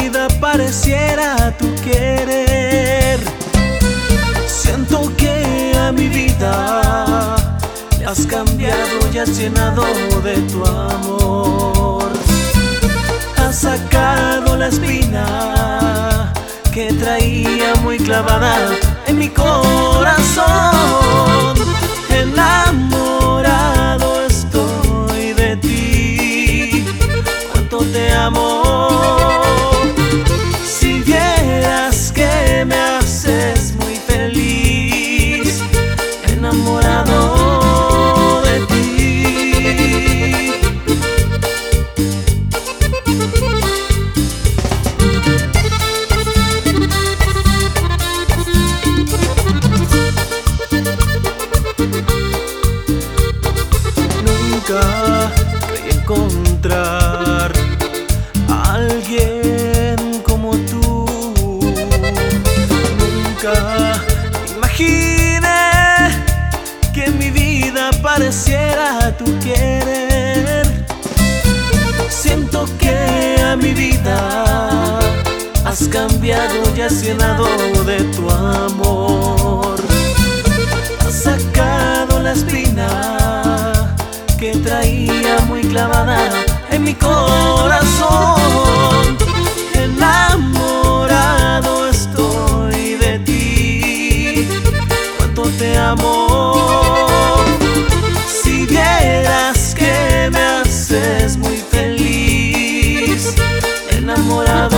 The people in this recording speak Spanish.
vida pareciera tu querer. Siento que a mi vida le has cambiado y has llenado de tu amor. Has sacado la espina que traía muy clavada en mi corazón. Enamorado estoy de ti, cuánto te amo. Si vieras que me haces muy feliz, enamorado de ti. Nunca creí encontrar a alguien como tú. Nunca imaginé que mi vida pareciera tu querer. Siento que a mi vida has cambiado y has llenado de tu amor. Has sacado la espina que traía muy clavada en mi corazón. Enamorado estoy de ti, cuánto te amo. Si vieras que me haces muy feliz, enamorado